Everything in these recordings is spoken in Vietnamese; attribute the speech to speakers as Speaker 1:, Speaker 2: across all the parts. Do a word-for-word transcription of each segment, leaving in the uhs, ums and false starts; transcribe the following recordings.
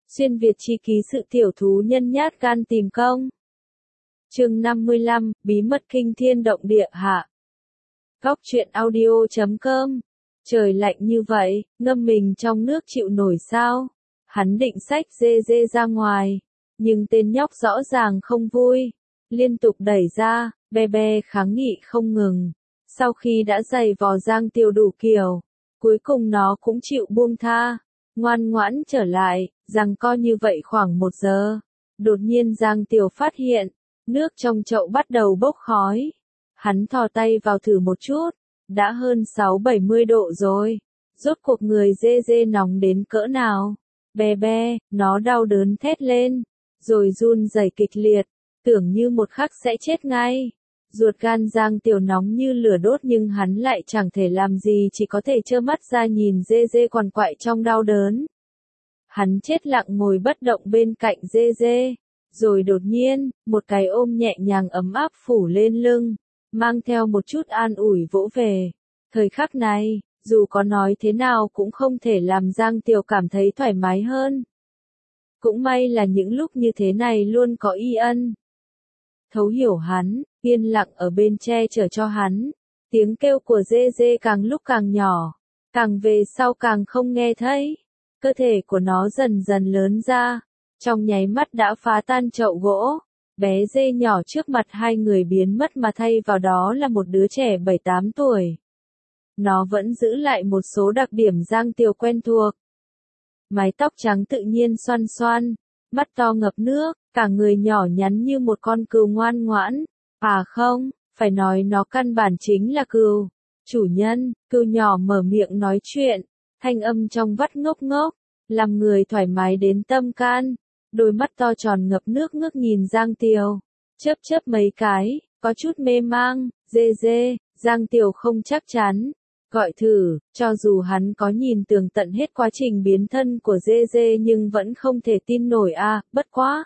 Speaker 1: Xuyên Việt chi ký sự tiểu thú nhân nhát gan tìm công. Chương năm mươi lăm, bí mật kinh thiên động địa hạ. Góc truyện audio chấm com. Trời lạnh như vậy, ngâm mình trong nước chịu nổi sao? Hắn định xách dê dê ra ngoài, nhưng tên nhóc rõ ràng không vui, liên tục đẩy ra, be be kháng nghị không ngừng. Sau khi đã giày vò Giang Tiêu đủ kiểu, cuối cùng nó cũng chịu buông tha, ngoan ngoãn trở lại, giằng co như vậy khoảng một giờ. Đột nhiên Giang Tiêu phát hiện, nước trong chậu bắt đầu bốc khói. Hắn thò tay vào thử một chút, đã hơn sáu bảy mươi độ rồi. Rốt cuộc người dê dê nóng đến cỡ nào? Be be, nó đau đớn thét lên, rồi run rẩy kịch liệt, tưởng như một khắc sẽ chết ngay. Ruột gan Giang Tiểu nóng như lửa đốt nhưng hắn lại chẳng thể làm gì, chỉ có thể trơ mắt ra nhìn dê dê quằn quại trong đau đớn. Hắn chết lặng ngồi bất động bên cạnh dê dê, rồi đột nhiên, một cái ôm nhẹ nhàng ấm áp phủ lên lưng, mang theo một chút an ủi vỗ về. Thời khắc này, dù có nói thế nào cũng không thể làm Giang Tiểu cảm thấy thoải mái hơn. Cũng may là những lúc như thế này luôn có Y Ân thấu hiểu hắn, yên lặng ở bên che chở cho hắn. Tiếng kêu của dê dê càng lúc càng nhỏ, càng về sau càng không nghe thấy. Cơ thể của nó dần dần lớn ra, trong nháy mắt đã phá tan chậu gỗ. Bé dê nhỏ trước mặt hai người biến mất mà thay vào đó là một đứa trẻ bảy tám tuổi. Nó vẫn giữ lại một số đặc điểm Giang Tiêu quen thuộc. Mái tóc trắng tự nhiên xoăn xoăn, mắt to ngập nước, cả người nhỏ nhắn như một con cừu ngoan ngoãn. À không, phải nói nó căn bản chính là cừu. Chủ nhân, cừu nhỏ mở miệng nói chuyện, thanh âm trong vắt ngốc ngốc, làm người thoải mái đến tâm can. Đôi mắt to tròn ngập nước ngước nhìn Giang Tiêu, chớp chớp mấy cái, có chút mê mang. Dê dê, Giang Tiêu không chắc chắn, gọi thử, cho dù hắn có nhìn tường tận hết quá trình biến thân của dê dê nhưng vẫn không thể tin nổi a, à, bất quá.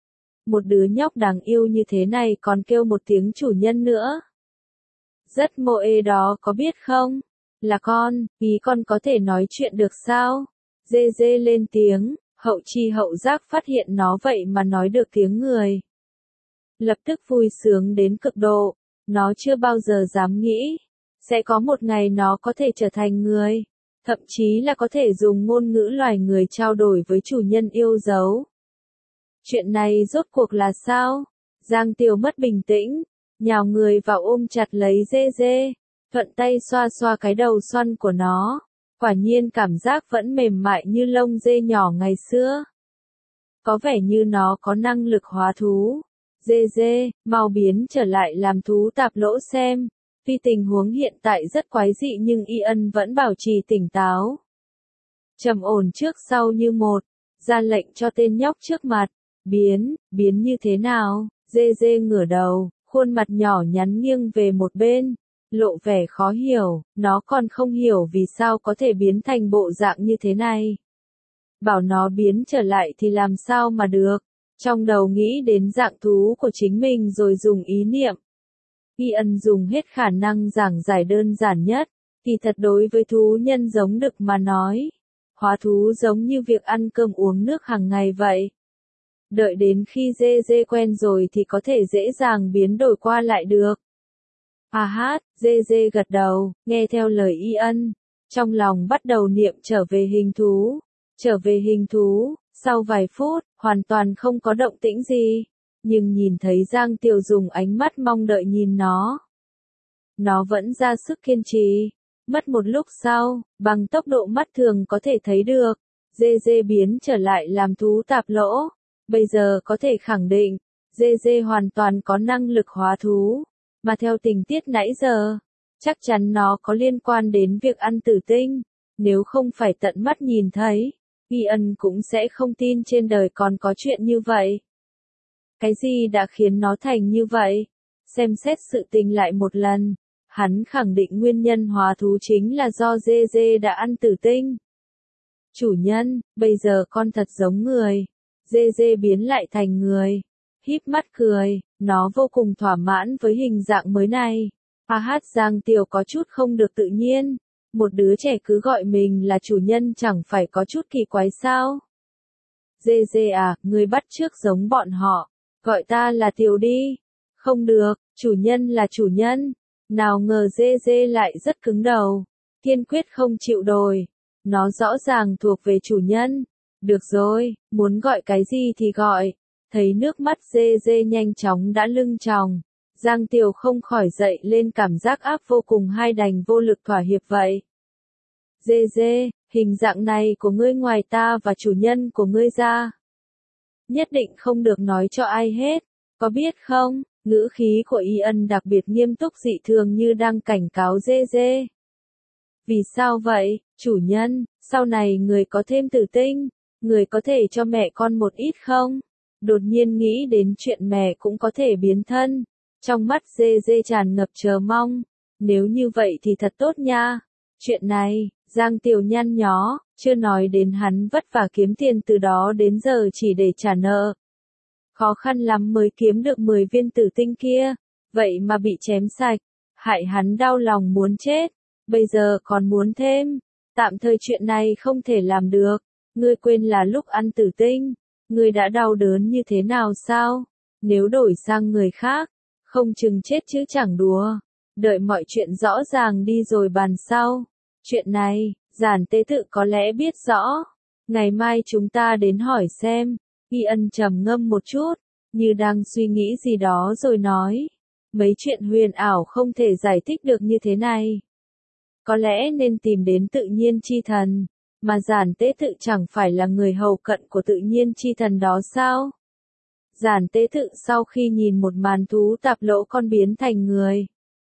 Speaker 1: Một đứa nhóc đáng yêu như thế này còn kêu một tiếng chủ nhân nữa. Rất mô ê đó có biết không? Là con, ý con có thể nói chuyện được sao? Dê dê lên tiếng, hậu chi hậu giác phát hiện nó vậy mà nói được tiếng người. Lập tức vui sướng đến cực độ, nó chưa bao giờ dám nghĩ sẽ có một ngày nó có thể trở thành người, thậm chí là có thể dùng ngôn ngữ loài người trao đổi với chủ nhân yêu dấu. Chuyện này rốt cuộc là sao? Giang Tiêu mất bình tĩnh, nhào người vào ôm chặt lấy dê dê, thuận tay xoa xoa cái đầu xoăn của nó. Quả nhiên cảm giác vẫn mềm mại như lông dê nhỏ ngày xưa. Có vẻ như nó có năng lực hóa thú. Dê dê, mau biến trở lại làm thú tạp lỗ xem. Tuy tình huống hiện tại rất quái dị nhưng Y Ân vẫn bảo trì tỉnh táo. Trầm ổn trước sau như một, ra lệnh cho tên nhóc trước mặt. Biến, biến như thế nào? Dê dê ngửa đầu, khuôn mặt nhỏ nhắn nghiêng về một bên, lộ vẻ khó hiểu, nó còn không hiểu vì sao có thể biến thành bộ dạng như thế này. Bảo nó biến trở lại thì làm sao mà được, trong đầu nghĩ đến dạng thú của chính mình rồi dùng ý niệm. Y Ân dùng hết khả năng giảng giải đơn giản nhất, kỳ thật đối với thú nhân giống đực mà nói. Hóa thú giống như việc ăn cơm uống nước hàng ngày vậy. Đợi đến khi dê dê quen rồi thì có thể dễ dàng biến đổi qua lại được. À hát, dê dê gật đầu, nghe theo lời Y Ân, trong lòng bắt đầu niệm trở về hình thú. Trở về hình thú, sau vài phút, hoàn toàn không có động tĩnh gì, nhưng nhìn thấy Giang Tiêu dùng ánh mắt mong đợi nhìn nó. Nó vẫn ra sức kiên trì. Mất một lúc sau, bằng tốc độ mắt thường có thể thấy được, dê dê biến trở lại làm thú tạp lỗ. Bây giờ có thể khẳng định, dê dê hoàn toàn có năng lực hóa thú, mà theo tình tiết nãy giờ, chắc chắn nó có liên quan đến việc ăn tử tinh. Nếu không phải tận mắt nhìn thấy, Y Ân cũng sẽ không tin trên đời còn có chuyện như vậy. Cái gì đã khiến nó thành như vậy? Xem xét sự tình lại một lần, hắn khẳng định nguyên nhân hóa thú chính là do dê dê đã ăn tử tinh. Chủ nhân, bây giờ con thật giống người. Dê dê biến lại thành người, híp mắt cười, nó vô cùng thỏa mãn với hình dạng mới này. A hát Giang Tiêu có chút không được tự nhiên, một đứa trẻ cứ gọi mình là chủ nhân chẳng phải có chút kỳ quái sao? Dê dê à, ngươi bắt chước giống bọn họ. Gọi ta là Tiểu đi. Không được, chủ nhân là chủ nhân. Nào ngờ dê dê lại rất cứng đầu. Kiên quyết không chịu đổi. Nó rõ ràng thuộc về chủ nhân. Được rồi, muốn gọi cái gì thì gọi. Thấy nước mắt dê dê nhanh chóng đã lưng tròng. Giang Tiểu không khỏi dậy lên cảm giác áp vô cùng, hai đành vô lực thỏa hiệp vậy. Dê dê, hình dạng này của ngươi ngoài ta và chủ nhân của ngươi ra. Nhất định không được nói cho ai hết, có biết không? Ngữ khí của Y Ân đặc biệt nghiêm túc dị thường như đang cảnh cáo dê dê. Vì sao vậy, chủ nhân, sau này người có thêm tử tinh, người có thể cho mẹ con một ít không? Đột nhiên nghĩ đến chuyện mẹ cũng có thể biến thân. Trong mắt dê dê tràn ngập chờ mong. Nếu như vậy thì thật tốt nha. Chuyện này, Giang Tiểu nhăn nhó, chưa nói đến hắn vất vả kiếm tiền từ đó đến giờ chỉ để trả nợ. Khó khăn lắm mới kiếm được mười viên tử tinh kia, vậy mà bị chém sạch, hại hắn đau lòng muốn chết, bây giờ còn muốn thêm, tạm thời chuyện này không thể làm được, ngươi quên là lúc ăn tử tinh, ngươi đã đau đớn như thế nào sao, nếu đổi sang người khác, không chừng chết chứ chẳng đùa, đợi mọi chuyện rõ ràng đi rồi bàn sau, chuyện này, Giản Tế Tự có lẽ biết rõ, ngày mai chúng ta đến hỏi xem. Y Ân trầm ngâm một chút, như đang suy nghĩ gì đó rồi nói, mấy chuyện huyền ảo không thể giải thích được như thế này. Có lẽ nên tìm đến tự nhiên chi thần, mà Giản Tế Tự chẳng phải là người hầu cận của tự nhiên chi thần đó sao? Giản Tế Tự sau khi nhìn một màn thú tạp lỗ con biến thành người,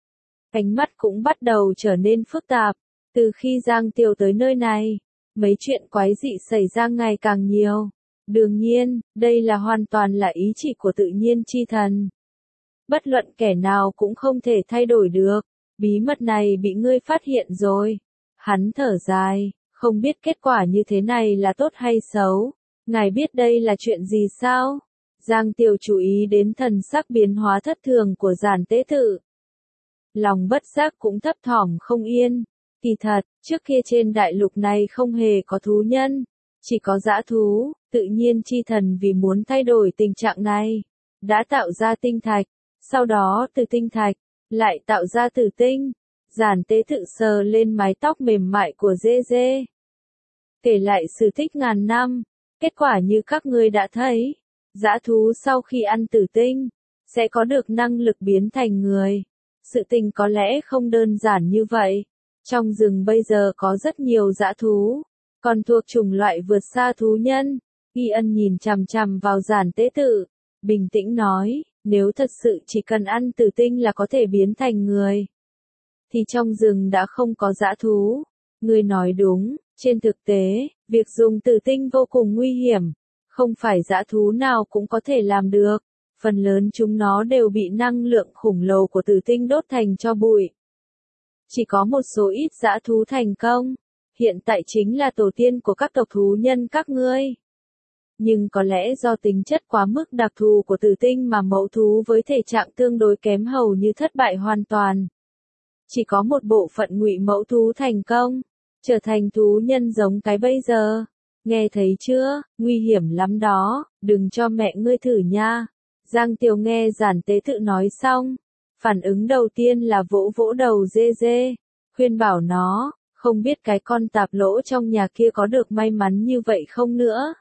Speaker 1: ánh mắt cũng bắt đầu trở nên phức tạp, từ khi Giang Tiểu tới nơi này, mấy chuyện quái dị xảy ra ngày càng nhiều. Đương nhiên, đây là hoàn toàn là ý chỉ của tự nhiên chi thần. Bất luận kẻ nào cũng không thể thay đổi được. Bí mật này bị ngươi phát hiện rồi. Hắn thở dài, không biết kết quả như thế này là tốt hay xấu. Ngài biết đây là chuyện gì sao? Giang Tiểu chú ý đến thần sắc biến hóa thất thường của Giản Tế Tự. Lòng bất giác cũng thấp thỏm không yên. Kỳ thật, trước kia trên đại lục này không hề có thú nhân. Chỉ có dã thú, tự nhiên chi thần vì muốn thay đổi tình trạng này, đã tạo ra tinh thạch, sau đó từ tinh thạch, lại tạo ra tử tinh. Giản Tế Tự sờ lên mái tóc mềm mại của dê dê. Kể lại sự tích ngàn năm, kết quả như các ngươi đã thấy, dã thú sau khi ăn tử tinh, sẽ có được năng lực biến thành người. Sự tình có lẽ không đơn giản như vậy. Trong rừng bây giờ có rất nhiều dã thú. Còn thuộc chủng loại vượt xa thú nhân. Y Ân nhìn chằm chằm vào Giản Tế Tự, bình tĩnh nói, nếu thật sự chỉ cần ăn tử tinh là có thể biến thành người, thì trong rừng đã không có dã thú. Ngươi nói đúng, trên thực tế, việc dùng tử tinh vô cùng nguy hiểm, không phải dã thú nào cũng có thể làm được, phần lớn chúng nó đều bị năng lượng khủng lồ của tử tinh đốt thành tro bụi. Chỉ có một số ít dã thú thành công. Hiện tại chính là tổ tiên của các tộc thú nhân các ngươi. Nhưng có lẽ do tính chất quá mức đặc thù của tử tinh mà mẫu thú với thể trạng tương đối kém hầu như thất bại hoàn toàn. Chỉ có một bộ phận ngụy mẫu thú thành công, trở thành thú nhân giống cái bây giờ. Nghe thấy chưa, nguy hiểm lắm đó, đừng cho mẹ ngươi thử nha. Giang Tiểu nghe Giản Tế Tự nói xong, phản ứng đầu tiên là vỗ vỗ đầu dê dê, khuyên bảo nó. Không biết cái con tạp lỗ trong nhà kia có được may mắn như vậy không nữa.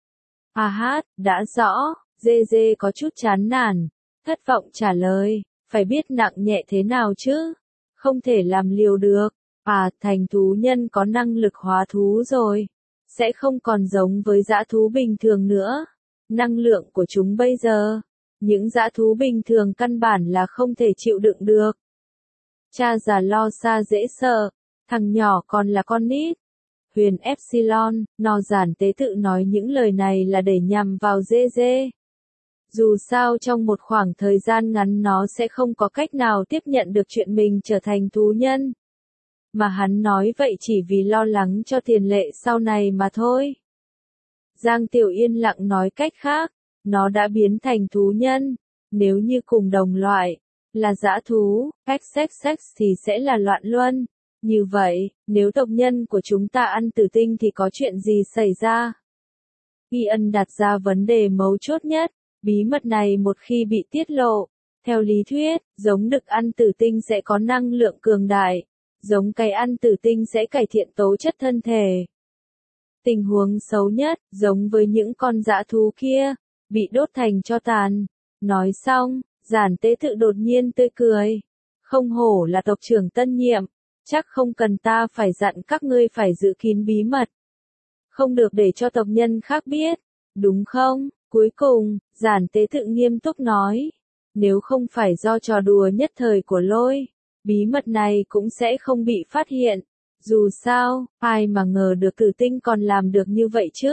Speaker 1: À hát, đã rõ, dê dê có chút chán nản, thất vọng trả lời, phải biết nặng nhẹ thế nào chứ, không thể làm liều được, à thành thú nhân có năng lực hóa thú rồi, sẽ không còn giống với dã thú bình thường nữa, năng lượng của chúng bây giờ, những dã thú bình thường căn bản là không thể chịu đựng được. Cha già lo xa dễ sợ. Thằng nhỏ còn là con nít. Huyền Epsilon, nó Giản Tế Tự nói những lời này là để nhằm vào dê dê. Dù sao trong một khoảng thời gian ngắn nó sẽ không có cách nào tiếp nhận được chuyện mình trở thành thú nhân. Mà hắn nói vậy chỉ vì lo lắng cho tiền lệ sau này mà thôi. Giang Tiểu yên lặng nói cách khác, nó đã biến thành thú nhân. Nếu như cùng đồng loại, là dã thú, xx xx thì sẽ là loạn luân. Như vậy, nếu tộc nhân của chúng ta ăn tử tinh thì có chuyện gì xảy ra? Y ân đặt ra vấn đề mấu chốt nhất, bí mật này một khi bị tiết lộ, theo lý thuyết, giống đực ăn tử tinh sẽ có năng lượng cường đại, giống cây ăn tử tinh sẽ cải thiện tố chất thân thể. Tình huống xấu nhất, giống với những con dã thú kia, bị đốt thành tro tàn. Nói xong, Giản Tế Tự đột nhiên tươi cười. Không hổ là tộc trưởng tân nhiệm, chắc không cần ta phải dặn các ngươi phải giữ kín bí mật. Không được để cho tộc nhân khác biết, đúng không? Cuối cùng, Giản Tế Tự nghiêm túc nói. Nếu không phải do trò đùa nhất thời của Lôi, bí mật này cũng sẽ không bị phát hiện. Dù sao, ai mà ngờ được Tử Tinh còn làm được như vậy chứ?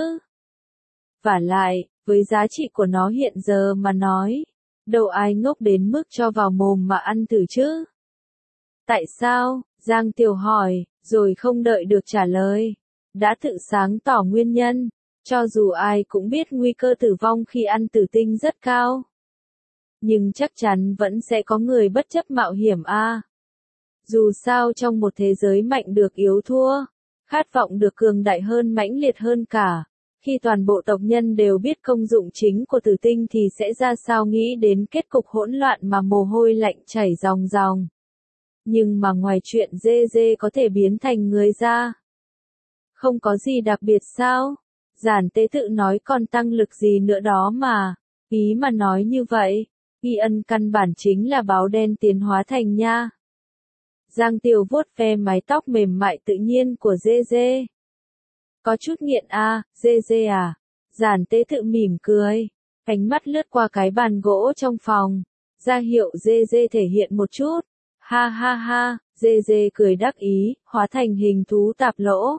Speaker 1: Vả lại, với giá trị của nó hiện giờ mà nói, đâu ai ngốc đến mức cho vào mồm mà ăn thử chứ? Tại sao? Giang Tiểu hỏi, rồi không đợi được trả lời. Đã tự sáng tỏ nguyên nhân, cho dù ai cũng biết nguy cơ tử vong khi ăn tử tinh rất cao. Nhưng chắc chắn vẫn sẽ có người bất chấp mạo hiểm a. À. Dù sao trong một thế giới mạnh được yếu thua, khát vọng được cường đại hơn mãnh liệt hơn cả. Khi toàn bộ tộc nhân đều biết công dụng chính của tử tinh thì sẽ ra sao nghĩ đến kết cục hỗn loạn mà mồ hôi lạnh chảy ròng ròng. Nhưng mà ngoài chuyện dê dê có thể biến thành người ra, không có gì đặc biệt sao? Giản Tế Tự nói còn tăng lực gì nữa đó mà. Ý mà nói như vậy, Y ân căn bản chính là báo đen tiến hóa thành nha. Giang Tiêu vuốt ve mái tóc mềm mại tự nhiên của dê dê. Có chút nghiện à, dê dê à? Giản Tế Tự mỉm cười, ánh mắt lướt qua cái bàn gỗ trong phòng, ra hiệu dê dê thể hiện một chút. Ha ha ha, dê dê cười đắc ý, hóa thành hình thú tạp lỗ.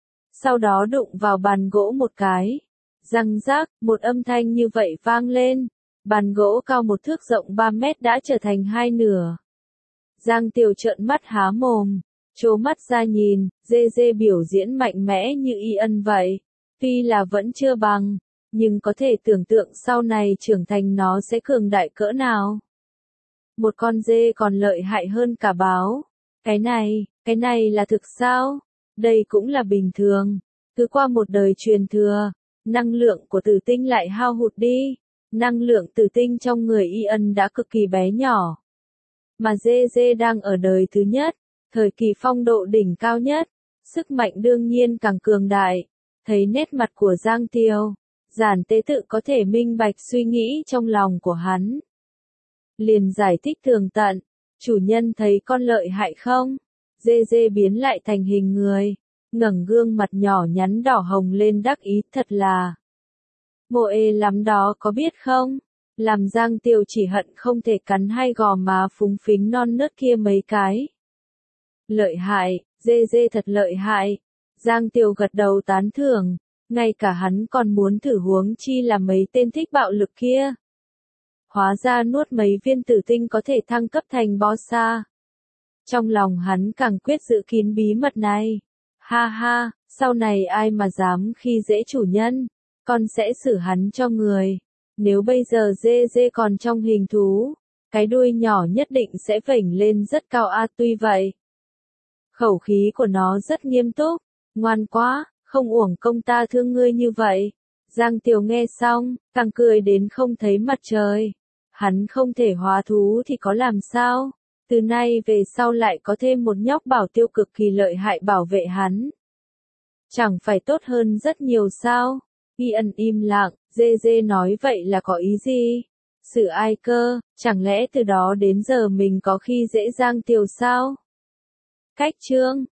Speaker 1: Sau đó đụng vào bàn gỗ một cái. Răng rác, một âm thanh như vậy vang lên. Bàn gỗ cao một thước rộng ba mét đã trở thành hai nửa. Giang Tiểu trợn mắt há mồm, trố mắt ra nhìn, dê dê biểu diễn mạnh mẽ như Y ân vậy. Tuy là vẫn chưa bằng, nhưng có thể tưởng tượng sau này trưởng thành nó sẽ cường đại cỡ nào. Một con dê còn lợi hại hơn cả báo. Cái này, cái này là thực sao? Đây cũng là bình thường. Cứ qua một đời truyền thừa, năng lượng của tử tinh lại hao hụt đi. Năng lượng tử tinh trong người Y ân đã cực kỳ bé nhỏ. Mà dê dê đang ở đời thứ nhất, thời kỳ phong độ đỉnh cao nhất, sức mạnh đương nhiên càng cường đại. Thấy nét mặt của Giang Tiêu, Giản Tế Tự có thể minh bạch suy nghĩ trong lòng của hắn. Liền giải thích tường tận, chủ nhân thấy con lợi hại không? Dê dê biến lại thành hình người, ngẩng gương mặt nhỏ nhắn đỏ hồng lên đắc ý, thật là mô ê lắm đó có biết không? Làm Giang Tiêu chỉ hận không thể cắn hai gò má phúng phính non nớt kia mấy cái. Lợi hại, dê dê thật lợi hại. Giang Tiêu gật đầu tán thưởng, ngay cả hắn còn muốn thử huống chi là mấy tên thích bạo lực kia. Hóa ra nuốt mấy viên tử tinh có thể thăng cấp thành bossa. Trong lòng hắn càng quyết giữ kín bí mật này. Ha ha, sau này ai mà dám khi dễ chủ nhân, con sẽ xử hắn cho người. Nếu bây giờ dê dê còn trong hình thú, cái đuôi nhỏ nhất định sẽ vểnh lên rất cao a. Tuy vậy, khẩu khí của nó rất nghiêm túc. Ngoan quá, không uổng công ta thương ngươi như vậy. Giang Tiêu nghe xong, càng cười đến không thấy mặt trời. Hắn không thể hóa thú thì có làm sao? Từ nay về sau lại có thêm một nhóc bảo tiêu cực kỳ lợi hại bảo vệ hắn. Chẳng phải tốt hơn rất nhiều sao? Y ân im lặng, dê dê nói vậy là có ý gì? Sự ai cơ, chẳng lẽ từ đó đến giờ mình có khi dễ Giang Tiêu sao? Cách chương